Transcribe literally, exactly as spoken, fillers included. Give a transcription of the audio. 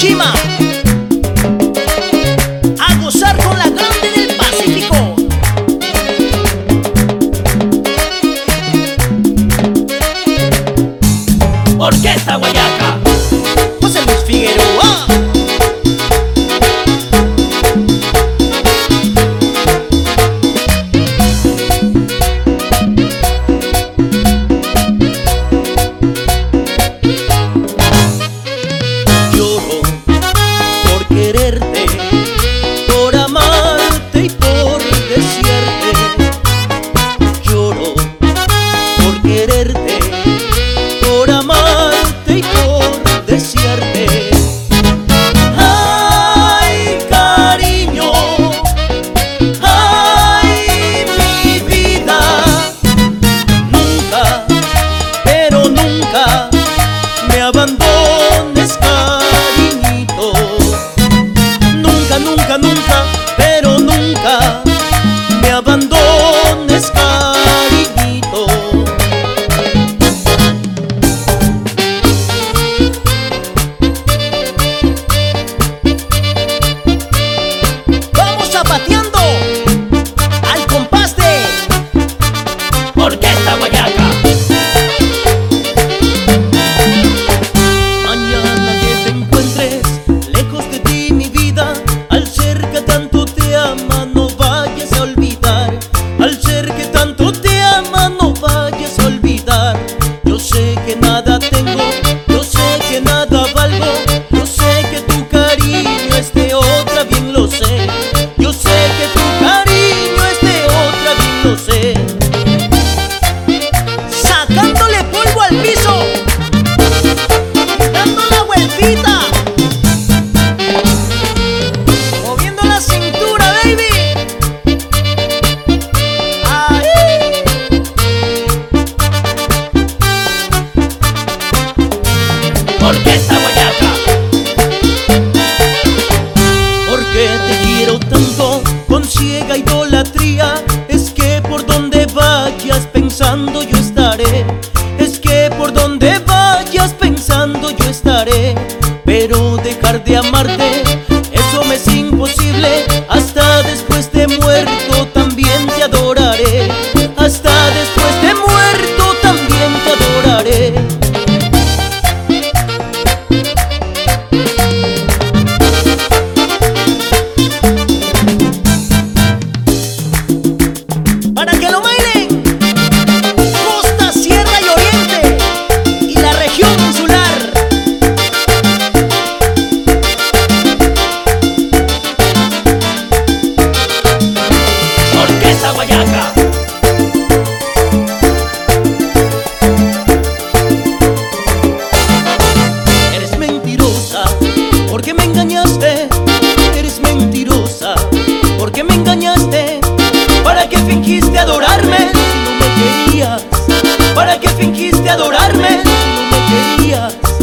Chima, a gozar con la grande del Pacífico. Orquesta Guayaca, José Luis Figueroa. Lloro por quererte, por amarte y por desearte. Lloro por quererte, por amarte y por desearte. Ay, cariño, ay, mi vida. Nunca, pero nunca me abandones, cariñito. Nunca, nunca, nunca, pero nunca me abandones, cariñito. Vamos zapateando al compás de Orquesta Guayaca. mañana que te encuentres lejos de ti, mi vida. Al ser que tanto te ama, no vayas a olvidar. Al ser que tanto te ama, no vayas a olvidar. Yo sé que nada tengo, yo sé que nada valgo. Yo sé que tu cariño es de otra, bien lo sé. Yo sé que tu cariño es de otra, bien lo sé. Sacándole polvo al piso, dando la vueltita, moviendo la cintura, baby. Ahí. Orquesta Guayaca, Porque te quiero tanto con ciega idolatría. Es que por donde vayas pensando yo estaré. Es que por donde vayas pensando yo estaré. Pero dejar de amarte, eso me es imposible. Hasta después de muerto también te adoraré. Hasta después de muerto también te adoraré. Para que lo bailen costa, sierra y oriente y la región insular. Orquesta Guayaca. Eres mentirosa porque me engañaste. Eres mentirosa porque me engañaste. ¿Para qué fingiste adorarme si no me querías? ¿Para qué fingiste adorarme si no me querías?